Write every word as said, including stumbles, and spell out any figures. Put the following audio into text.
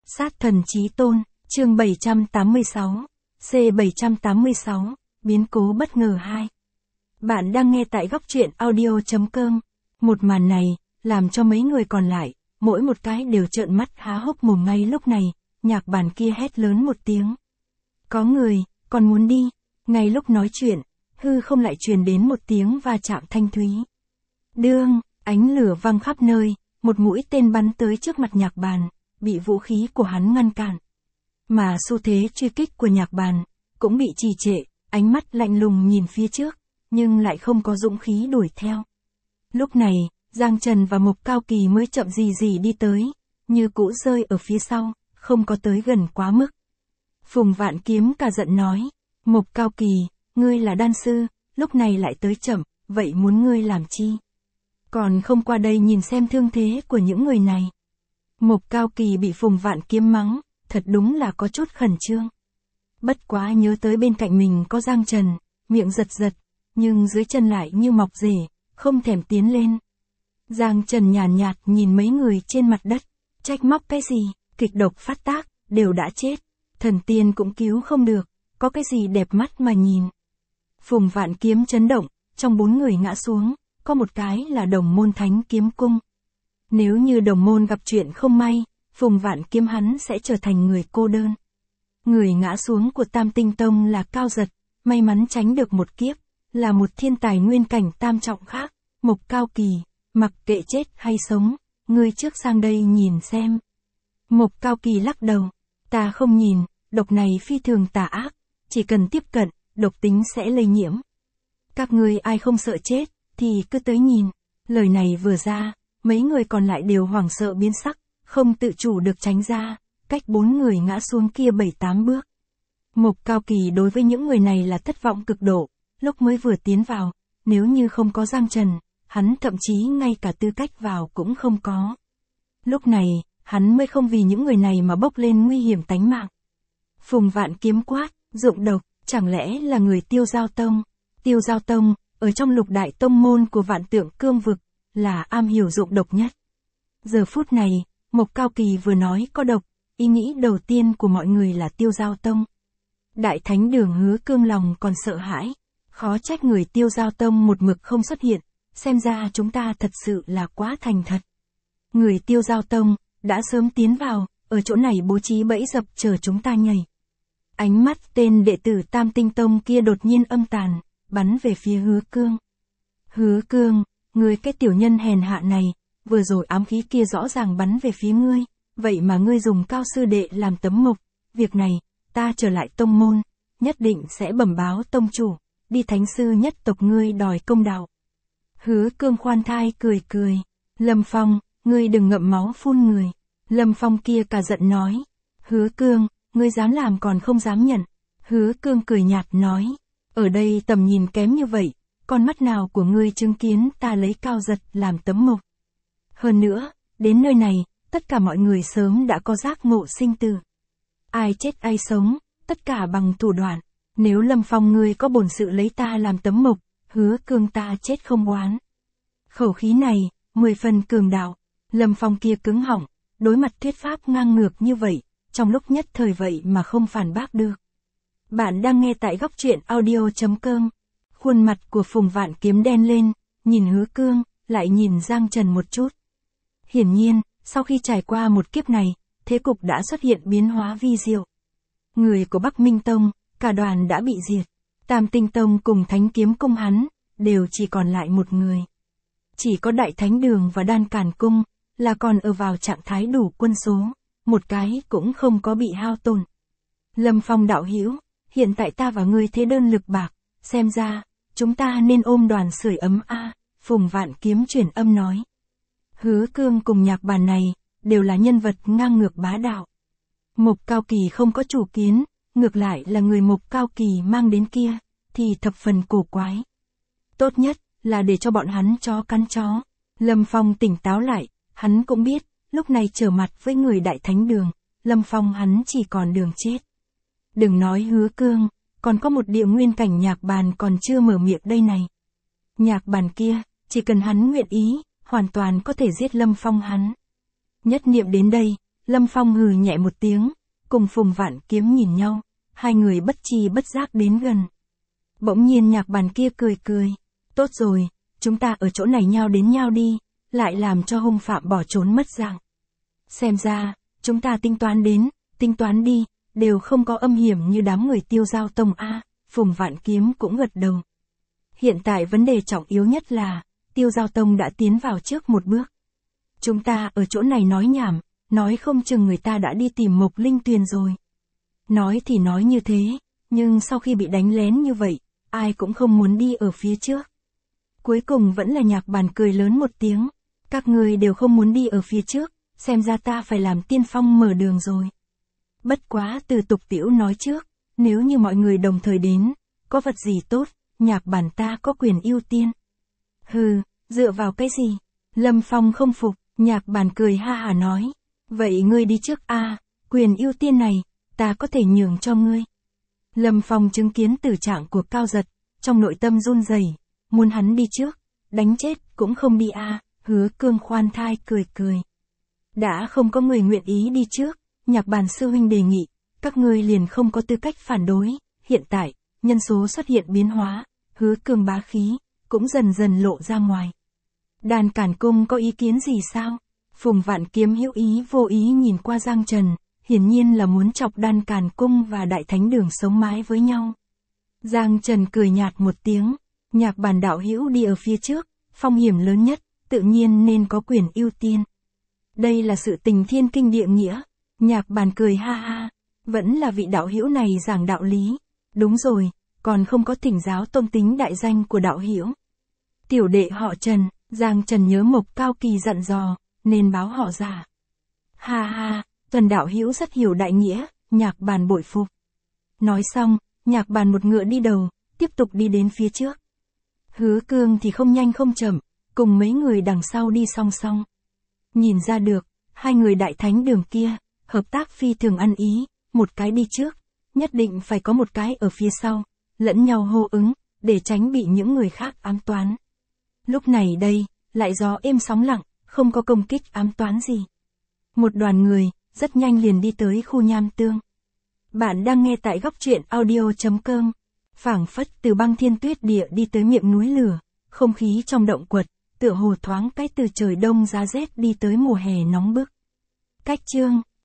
Sát thần chí tôn, chương bảy trăm tám mươi sáu, C bảy trăm tám mươi sáu, biến cố bất ngờ hai. Bạn đang nghe tại góc truyện audio chấm com. Một màn này, làm cho mấy người còn lại, mỗi một cái đều trợn mắt há hốc mồm ngay lúc này, nhạc bản kia hét lớn một tiếng. Có người, còn muốn đi, ngay lúc nói chuyện, hư không lại truyền đến một tiếng va chạm thanh thúy. Đương, ánh lửa văng khắp nơi, một mũi tên bắn tới trước mặt nhạc bàn, bị vũ khí của hắn ngăn cản. Mà xu thế truy kích của nhạc bàn, cũng bị trì trệ, ánh mắt lạnh lùng nhìn phía trước, nhưng lại không có dũng khí đuổi theo. Lúc này, Giang Trần và Mộc Cao Kỳ mới chậm gì gì đi tới, như cũ rơi ở phía sau, không có tới gần quá mức. Phùng Vạn Kiếm cả giận nói, Mộc Cao Kỳ, ngươi là đan sư, lúc này lại tới chậm, vậy muốn ngươi làm chi? Còn không qua đây nhìn xem thương thế của những người này. Mộc Cao Kỳ bị Phùng Vạn Kiếm mắng, thật đúng là có chút khẩn trương. Bất quá nhớ tới bên cạnh mình có Giang Trần, miệng giật giật, nhưng dưới chân lại như mọc rễ, không thèm tiến lên. Giang Trần nhàn nhạt, nhạt nhìn mấy người trên mặt đất, trách móc cái gì, kịch độc phát tác, đều đã chết, thần tiên cũng cứu không được, có cái gì đẹp mắt mà nhìn. Phùng Vạn Kiếm chấn động, trong bốn người ngã xuống, có một cái là Đồng Môn Thánh Kiếm Cung. Nếu như Đồng Môn gặp chuyện không may, Phùng Vạn Kiếm hắn sẽ trở thành người cô đơn. Người ngã xuống của Tam Tinh Tông là Cao Giật, may mắn tránh được một kiếp, là một thiên tài nguyên cảnh tam trọng khác. Mộc Cao Kỳ, mặc kệ chết hay sống, ngươi trước sang đây nhìn xem. Mộc Cao Kỳ lắc đầu, ta không nhìn, độc này phi thường tà ác, chỉ cần tiếp cận, độc tính sẽ lây nhiễm. Các ngươi ai không sợ chết, thì cứ tới nhìn. Lời này vừa ra, mấy người còn lại đều hoảng sợ biến sắc, không tự chủ được tránh ra, cách bốn người ngã xuống kia bảy tám bước. Mộc Cao Kỳ đối với những người này là thất vọng cực độ, lúc mới vừa tiến vào, nếu như không có Giang Trần, hắn thậm chí ngay cả tư cách vào cũng không có. Lúc này, hắn mới không vì những người này mà bốc lên nguy hiểm tánh mạng. Phùng Vạn Kiếm quát, dụng độc, chẳng lẽ là người Tiêu Giao Tông? Tiêu Giao Tông, ở trong lục đại tông môn của Vạn Tượng Cương Vực, là am hiểu dụng độc nhất. Giờ phút này, Mộc Cao Kỳ vừa nói có độc, ý nghĩ đầu tiên của mọi người là Tiêu Giao Tông. Đại Thánh Đường Hứa Cương lòng còn sợ hãi, khó trách người Tiêu Giao Tông một mực không xuất hiện, xem ra chúng ta thật sự là quá thành thật. Người Tiêu Giao Tông, đã sớm tiến vào, ở chỗ này bố trí bẫy dập chờ chúng ta nhảy. Ánh mắt tên đệ tử Tam Tinh Tông kia đột nhiên âm tàn, bắn về phía Hứa Cương. Hứa Cương, ngươi cái tiểu nhân hèn hạ này, vừa rồi ám khí kia rõ ràng bắn về phía ngươi, vậy mà ngươi dùng Cao sư đệ làm tấm mộc, việc này, ta trở lại tông môn, nhất định sẽ bẩm báo tông chủ, đi thánh sư nhất tộc ngươi đòi công đạo. Hứa Cương khoan thai cười cười, Lâm Phong, ngươi đừng ngậm máu phun người. Lâm Phong kia cả giận nói, Hứa Cương, ngươi dám làm còn không dám nhận. Hứa Cương cười nhạt nói, ở đây tầm nhìn kém như vậy, con mắt nào của ngươi chứng kiến ta lấy Cao Giật làm tấm mộc. Hơn nữa, đến nơi này, tất cả mọi người sớm đã có giác ngộ sinh tử. Ai chết ai sống, tất cả bằng thủ đoạn. Nếu Lâm Phong ngươi có bổn sự lấy ta làm tấm mộc, Hứa Cương ta chết không oán. Khẩu khí này, mười phần cường đạo. Lâm Phong kia cứng họng, đối mặt thuyết pháp ngang ngược như vậy, trong lúc nhất thời vậy mà không phản bác được. Bạn đang nghe tại góc truyện audio chấm com. Khuôn mặt của Phùng Vạn Kiếm đen lên, nhìn Hứa Cương, lại nhìn Giang Trần một chút. Hiển nhiên, sau khi trải qua một kiếp này, thế cục đã xuất hiện biến hóa vi diệu. Người của Bắc Minh Tông, cả đoàn đã bị diệt. Tam Tinh Tông cùng Thánh Kiếm Cung hắn, đều chỉ còn lại một người. Chỉ có Đại Thánh Đường và Đan Càn Cung, là còn ở vào trạng thái đủ quân số, một cái cũng không có bị hao tổn. Lâm Phong đạo hữu, hiện tại ta và ngươi thế đơn lực bạc, xem ra, chúng ta nên ôm đoàn sưởi ấm a. Phùng Vạn Kiếm chuyển âm nói. Hứa Cương cùng nhạc bàn này, đều là nhân vật ngang ngược bá đạo. Mộc Cao Kỳ không có chủ kiến, ngược lại là người Mộc Cao Kỳ mang đến kia, thì thập phần cổ quái. Tốt nhất, là để cho bọn hắn chó cắn chó. Lâm Phong tỉnh táo lại, hắn cũng biết, lúc này trở mặt với người Đại Thánh Đường, Lâm Phong hắn chỉ còn đường chết. Đừng nói Hứa Cương, còn có một địa nguyên cảnh nhạc bàn còn chưa mở miệng đây này. Nhạc bàn kia, chỉ cần hắn nguyện ý, hoàn toàn có thể giết Lâm Phong hắn. Nhất niệm đến đây, Lâm Phong hừ nhẹ một tiếng, cùng Phùng Vạn Kiếm nhìn nhau, hai người bất chi bất giác đến gần. Bỗng nhiên Nhạc Bàn kia cười cười, tốt rồi, chúng ta ở chỗ này nhau đến nhau đi, lại làm cho hung phạm bỏ trốn mất dạng. Xem ra, chúng ta tính toán đến, tính toán đi, đều không có âm hiểm như đám người Tiêu Giao Tông a. Phùng Vạn Kiếm cũng gật đầu. Hiện tại vấn đề trọng yếu nhất là, Tiêu Giao Tông đã tiến vào trước một bước. Chúng ta ở chỗ này nói nhảm, nói không chừng người ta đã đi tìm Mộc Linh Tuyền rồi. Nói thì nói như thế, nhưng sau khi bị đánh lén như vậy, ai cũng không muốn đi ở phía trước. Cuối cùng vẫn là Nhạc Bàn cười lớn một tiếng, các người đều không muốn đi ở phía trước, xem ra ta phải làm tiên phong mở đường rồi. Bất quá từ Tục Tiểu nói trước, nếu như mọi người đồng thời đến, có vật gì tốt, Nhạc Bàn ta có quyền ưu tiên. Hừ, dựa vào cái gì? Lâm Phong không phục, Nhạc Bàn cười ha hà nói, vậy ngươi đi trước a, quyền ưu tiên này, ta có thể nhường cho ngươi. Lâm Phong chứng kiến tử trạng của Cao Giật, trong nội tâm run rẩy, muốn hắn đi trước, đánh chết cũng không đi a. Hứa Cương khoan thai cười cười. Đã không có người nguyện ý đi trước, Nhạc Bàn sư huynh đề nghị, các ngươi liền không có tư cách phản đối. Hiện tại, nhân số xuất hiện biến hóa, Hứa Cương bá khí, cũng dần dần lộ ra ngoài. Đan Càn Cung có ý kiến gì sao? Phùng Vạn Kiếm hữu ý vô ý nhìn qua Giang Trần, hiển nhiên là muốn chọc Đan Càn Cung và Đại Thánh Đường sống mái với nhau. Giang Trần cười nhạt một tiếng, Nhạc Bàn đạo hữu đi ở phía trước, phong hiểm lớn nhất, tự nhiên nên có quyền ưu tiên. Đây là sự tình thiên kinh địa nghĩa. Nhạc Bàn cười ha ha, vẫn là vị đạo hữu này giảng đạo lý. Đúng rồi, còn không có thỉnh giáo tôn tính đại danh của đạo hữu. Tiểu đệ họ Trần, Giang Trần nhớ Mộc Cao Kỳ dặn dò, nên báo họ giả. Ha ha, Trần đạo hữu rất hiểu đại nghĩa, Nhạc Bàn bội phục. Nói xong, Nhạc Bàn một ngựa đi đầu, tiếp tục đi đến phía trước. Hứa Cương thì không nhanh không chậm, cùng mấy người đằng sau đi song song. Nhìn ra được, hai người Đại Thánh Đường kia, hợp tác phi thường ăn ý, một cái đi trước, nhất định phải có một cái ở phía sau, lẫn nhau hô ứng, để tránh bị những người khác ám toán. Lúc này đây, lại gió êm sóng lặng, không có công kích ám toán gì. Một đoàn người, rất nhanh liền đi tới khu nham tương. Bạn đang nghe tại góc truyện audio chấm com. Phảng phất từ băng thiên tuyết địa đi tới miệng núi lửa, không khí trong động quật, tựa hồ thoáng cái từ trời đông giá rét đi tới mùa hè nóng bức. Cách chương